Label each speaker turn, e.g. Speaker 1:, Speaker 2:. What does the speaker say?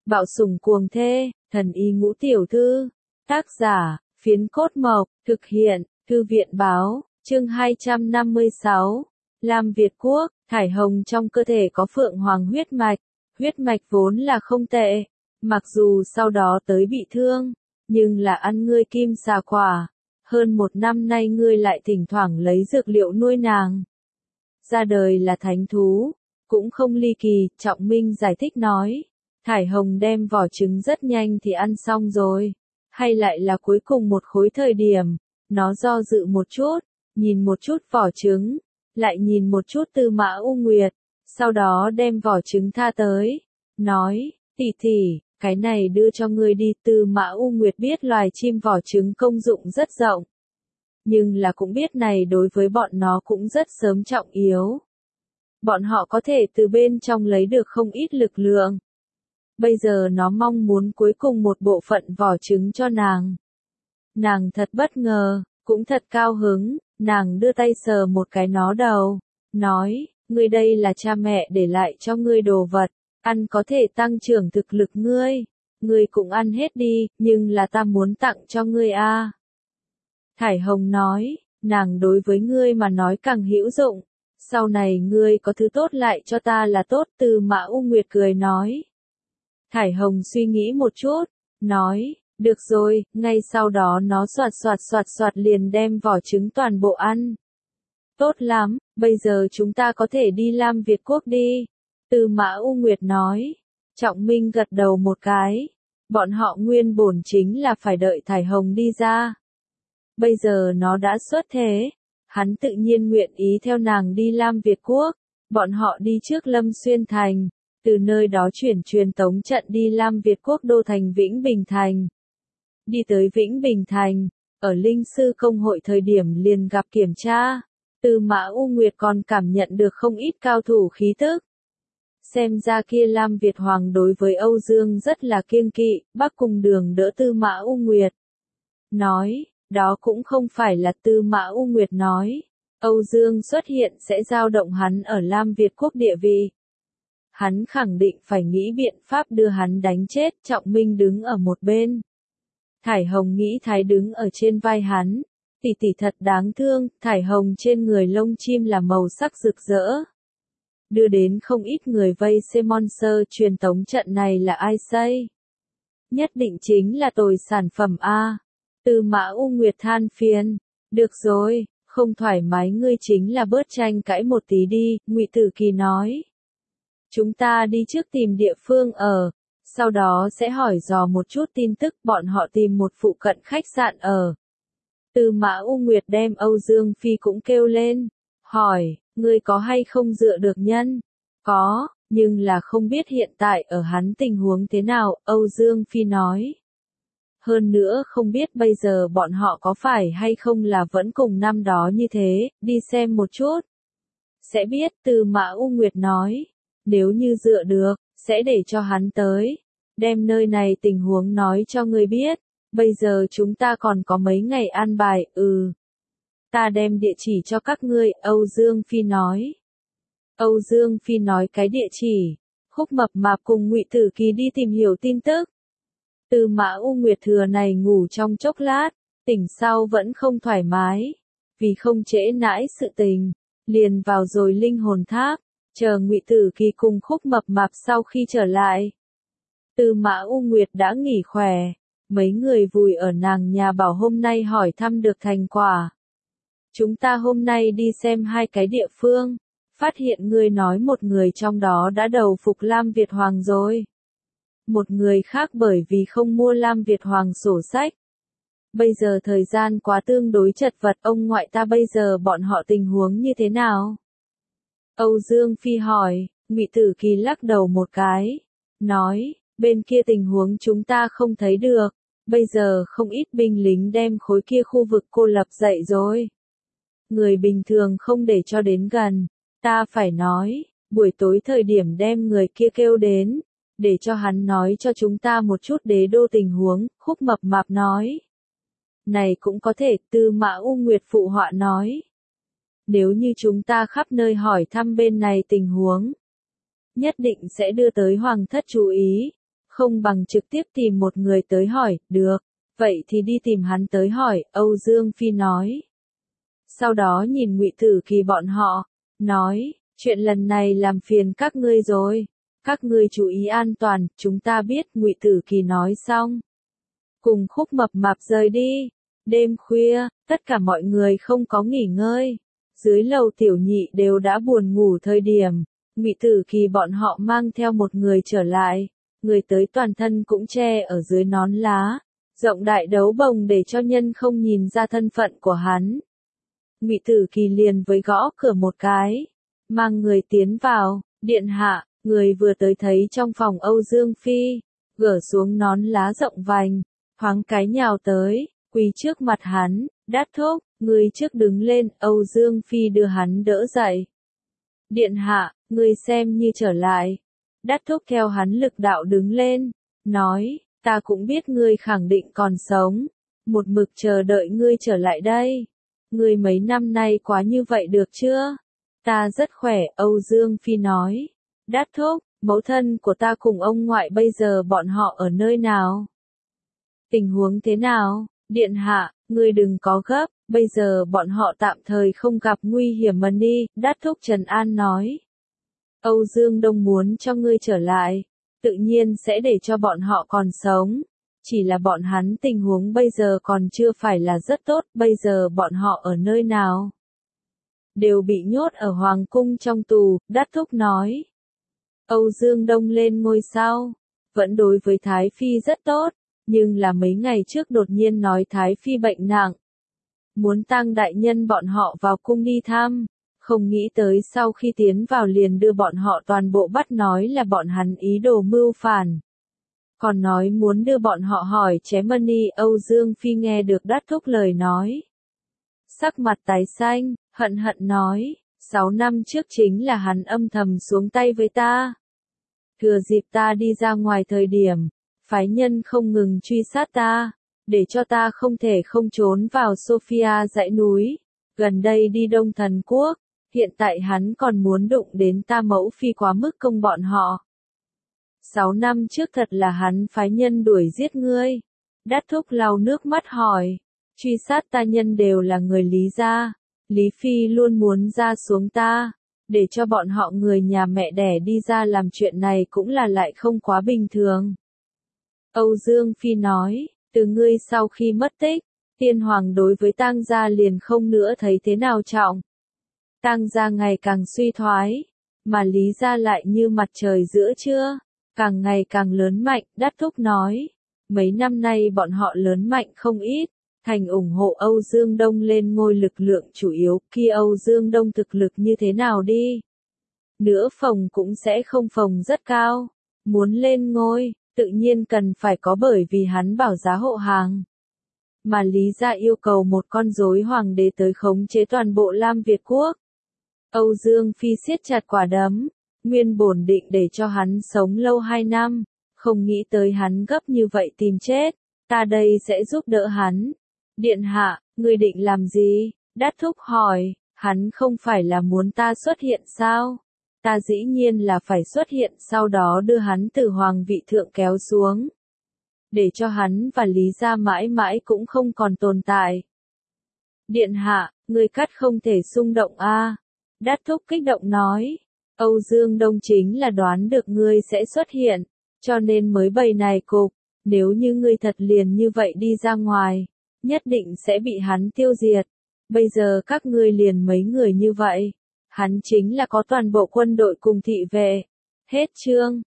Speaker 1: Bạo sủng cuồng thê, thần y ngũ tiểu thư. Tác giả, Phiến Cốt Mộc, thực hiện, Thư viện báo, chương 256. Lam Việt Quốc, thải hồng trong cơ thể có phượng hoàng huyết mạch vốn là không tệ, mặc dù sau đó tới bị thương, nhưng là ăn ngươi kim xà quả, hơn 1 năm nay ngươi lại thỉnh thoảng lấy dược liệu nuôi nàng. Ra đời là thánh thú, cũng không ly kỳ, Trọng Minh giải thích nói. Thải hồng đem vỏ trứng rất nhanh thì ăn xong rồi, hay lại là cuối cùng một khối thời điểm, nó do dự một chút, nhìn một chút vỏ trứng, lại nhìn một chút Tư Mã U Nguyệt, sau đó đem vỏ trứng tha tới, nói, tỷ, cái này đưa cho ngươi đi. Tư Mã U Nguyệt biết loài chim vỏ trứng công dụng rất rộng, nhưng là cũng biết này đối với bọn nó cũng rất sớm trọng yếu. Bọn họ có thể từ bên trong lấy được không ít lực lượng. Bây giờ nó mong muốn cuối cùng một bộ phận vỏ trứng cho nàng. Nàng thật bất ngờ, cũng thật cao hứng, nàng đưa tay sờ một cái nó đầu, nói, ngươi đây là cha mẹ để lại cho ngươi đồ vật, ăn có thể tăng trưởng thực lực ngươi cũng ăn hết đi, nhưng là ta muốn tặng cho ngươi a. Thải hồng nói, nàng đối với ngươi mà nói càng hữu dụng, sau này ngươi có thứ tốt lại cho ta là tốt. Tư Mã U Nguyệt cười nói. Thải hồng suy nghĩ một chút, nói, được rồi, ngay sau đó nó soạt liền đem vỏ trứng toàn bộ ăn. Tốt lắm, bây giờ chúng ta có thể đi Lam Việt Quốc đi. Tư Mã U Nguyệt nói. Trọng Minh gật đầu một cái. Bọn họ nguyên bổn chính là phải đợi thải hồng đi ra. Bây giờ nó đã xuất thế, hắn tự nhiên nguyện ý theo nàng đi Lam Việt Quốc. Bọn họ đi trước Lâm Xuyên Thành, từ nơi đó chuyển truyền tống trận đi Lam Việt Quốc đô thành Vĩnh Bình Thành. Đi tới Vĩnh Bình Thành, ở Linh Sư Công hội thời điểm liền gặp kiểm tra. Tư Mã U Nguyệt còn cảm nhận được không ít cao thủ khí tức. Xem ra kia Lam Việt Hoàng đối với Âu Dương rất là kiêng kỵ. Bắc Cung Đường đỡ Tư Mã U Nguyệt, nói, đó cũng không phải là. Tư Mã U Nguyệt nói, Âu Dương xuất hiện sẽ dao động hắn ở Lam Việt Quốc địa vị. Hắn khẳng định phải nghĩ biện pháp đưa hắn đánh chết. Trọng Minh đứng ở một bên. Thải hồng nghĩ thái đứng ở trên vai hắn. Tỷ thật đáng thương. Thải hồng trên người lông chim là màu sắc rực rỡ, đưa đến không ít người vây xem. Monster truyền tống trận này là ai xây? Nhất định chính là tồi sản phẩm a. Tư Mã U Nguyệt than phiền. Được rồi, không thoải mái ngươi chính là bớt tranh cãi một tí đi. Ngụy Tử Kỳ nói. Chúng ta đi trước tìm địa phương ở, sau đó sẽ hỏi dò một chút tin tức. Bọn họ tìm một phụ cận khách sạn ở. Tư Mã U Nguyệt đem Âu Dương Phi cũng kêu lên, hỏi, ngươi có hay không dựa được nhân? Có, nhưng là không biết hiện tại ở hắn tình huống thế nào. Âu Dương Phi nói. Hơn nữa không biết bây giờ bọn họ có phải hay không là vẫn cùng năm đó như thế, đi xem một chút. Sẽ biết. Tư Mã U Nguyệt nói. Nếu như dựa được, sẽ để cho hắn tới, đem nơi này tình huống nói cho ngươi biết. Bây giờ chúng ta còn có mấy ngày an bài. Ta đem địa chỉ cho các ngươi. Âu Dương Phi nói. Âu Dương Phi nói cái địa chỉ. Khúc Mập Mạp cùng Ngụy Tử Kỳ đi tìm hiểu tin tức. Tư Mã U Nguyệt thừa này ngủ trong chốc lát, tỉnh sau vẫn không thoải mái, vì không trễ nãi sự tình, liền vào rồi linh hồn tháp. Chờ Ngụy Tử Kỳ cùng Khúc Mập Mạp sau khi trở lại, Tư Mã U Nguyệt đã nghỉ khỏe, mấy người vùi ở nàng nhà bảo hôm nay hỏi thăm được thành quả. Chúng ta hôm nay đi xem 2 cái địa phương, phát hiện ngươi nói một người trong đó đã đầu phục Lam Việt Hoàng rồi. Một người khác bởi vì không mua Lam Việt Hoàng sổ sách. Bây giờ thời gian quá tương đối chật vật. Ông ngoại ta bây giờ bọn họ tình huống như thế nào? Âu Dương Phi hỏi. Ngụy Tử Kỳ lắc đầu một cái, nói, bên kia tình huống chúng ta không thấy được. Bây giờ không ít binh lính đem khối kia khu vực cô lập dậy rồi. Người bình thường không để cho đến gần. Ta phải nói, buổi tối thời điểm đem người kia kêu đến, để cho hắn nói cho chúng ta một chút đế đô tình huống. Khúc Mập Mạp nói. Này cũng có thể. Tư Mã U Nguyệt phụ họa nói. Nếu như chúng ta khắp nơi hỏi thăm bên này tình huống, nhất định sẽ đưa tới hoàng thất chú ý. không bằng trực tiếp tìm một người tới hỏi, được, vậy thì đi tìm hắn tới hỏi, Âu Dương Phi nói. Sau đó nhìn Ngụy Tử Kỳ bọn họ, nói, chuyện lần này làm phiền các ngươi rồi, các ngươi chú ý an toàn, chúng ta biết, Ngụy Tử Kỳ nói xong. Cùng Khúc Mập Mạp rời đi, đêm khuya, tất cả mọi người không có nghỉ ngơi, dưới lầu tiểu nhị đều đã buồn ngủ thời điểm, Ngụy Tử Kỳ bọn họ mang theo một người trở lại, người tới toàn thân cũng che ở dưới nón lá, rộng đại đấu bồng để cho nhân không nhìn ra thân phận của hắn. Ngụy Tử Kỳ liền với gõ cửa một cái, mang người tiến vào, điện hạ, người vừa tới thấy trong phòng Âu Dương Phi, gỡ xuống nón lá rộng vành, thoáng cái nhào tới, quỳ trước mặt hắn, đát thúc, người trước đứng lên, Âu Dương Phi đưa hắn đỡ dậy. Điện hạ, người xem như trở lại. Đát thúc theo hắn lực đạo đứng lên, nói, ta cũng biết ngươi khẳng định còn sống, một mực chờ đợi ngươi trở lại đây. Ngươi mấy năm nay quá như vậy được chưa? Ta rất khỏe, Âu Dương Phi nói. Đát thúc, mẫu thân của ta cùng ông ngoại bây giờ bọn họ ở nơi nào? Tình huống thế nào? Điện hạ, ngươi đừng có gấp, bây giờ bọn họ tạm thời không gặp nguy hiểm mà đi, Đát thúc trấn an nói. Âu Dương Đông muốn cho ngươi trở lại, tự nhiên sẽ để cho bọn họ còn sống. Chỉ là bọn hắn tình huống bây giờ còn chưa phải là rất tốt, bây giờ bọn họ ở nơi nào? Đều bị nhốt ở Hoàng cung trong tù, Đát thúc nói. Âu Dương Đông lên ngôi sao, vẫn đối với Thái Phi rất tốt, nhưng là mấy ngày trước đột nhiên nói Thái Phi bệnh nặng. Muốn Tang đại nhân bọn họ vào cung đi thăm, không nghĩ tới sau khi tiến vào liền đưa bọn họ toàn bộ bắt nói là bọn hắn ý đồ mưu phản. Còn nói muốn đưa bọn họ hỏi chém money. Âu Dương Phi nghe được Đát thúc lời nói. Sắc mặt tái xanh, hận hận nói, 6 năm trước chính là hắn âm thầm xuống tay với ta. Thừa dịp ta đi ra ngoài thời điểm, phái nhân không ngừng truy sát ta, để cho ta không thể không trốn vào Sophia dãy núi, gần đây đi Đông Thần Quốc, hiện tại hắn còn muốn đụng đến ta mẫu phi quá mức công bọn họ. 6 năm trước thật là hắn phái nhân đuổi giết ngươi. Đát thúc lau nước mắt hỏi, truy sát ta nhân đều là người Lý gia, Lý Phi luôn muốn ra xuống ta, để cho bọn họ người nhà mẹ đẻ đi ra làm chuyện này cũng là lại không quá bình thường. Âu Dương Phi nói, từ ngươi sau khi mất tích, tiên hoàng đối với Tang gia liền không nữa thấy thế nào trọng. Tang gia ngày càng suy thoái, mà Lý gia lại như mặt trời giữa trưa, càng ngày càng lớn mạnh, Đát thúc nói. Mấy năm nay bọn họ lớn mạnh không ít, thành ủng hộ Âu Dương Đông lên ngôi lực lượng chủ yếu, khi Âu Dương Đông thực lực như thế nào đi. Nữa phòng cũng sẽ không phòng rất cao, muốn lên ngôi, tự nhiên cần phải có bởi vì hắn bảo giá hộ hàng. Mà Lý gia yêu cầu một con rối hoàng đế tới khống chế toàn bộ Lam Việt quốc. Âu Dương Phi siết chặt quả đấm, nguyên bổn định để cho hắn sống lâu 2 năm, không nghĩ tới hắn gấp như vậy tìm chết, ta đây sẽ giúp đỡ hắn. Điện hạ, ngươi định làm gì? Đát thúc hỏi, hắn không phải là muốn ta xuất hiện sao? Ta dĩ nhiên là phải xuất hiện, sau đó đưa hắn từ hoàng vị thượng kéo xuống. Để cho hắn và Lý gia mãi mãi cũng không còn tồn tại. Điện hạ, ngươi cắt không thể xung động a. Đát thúc kích động nói, Âu Dương Đông chính là đoán được ngươi sẽ xuất hiện, cho nên mới bày này cục, nếu như ngươi thật liền như vậy đi ra ngoài, nhất định sẽ bị hắn tiêu diệt. Bây giờ các ngươi liền mấy người như vậy, hắn chính là có toàn bộ quân đội cùng thị vệ. Hết chương.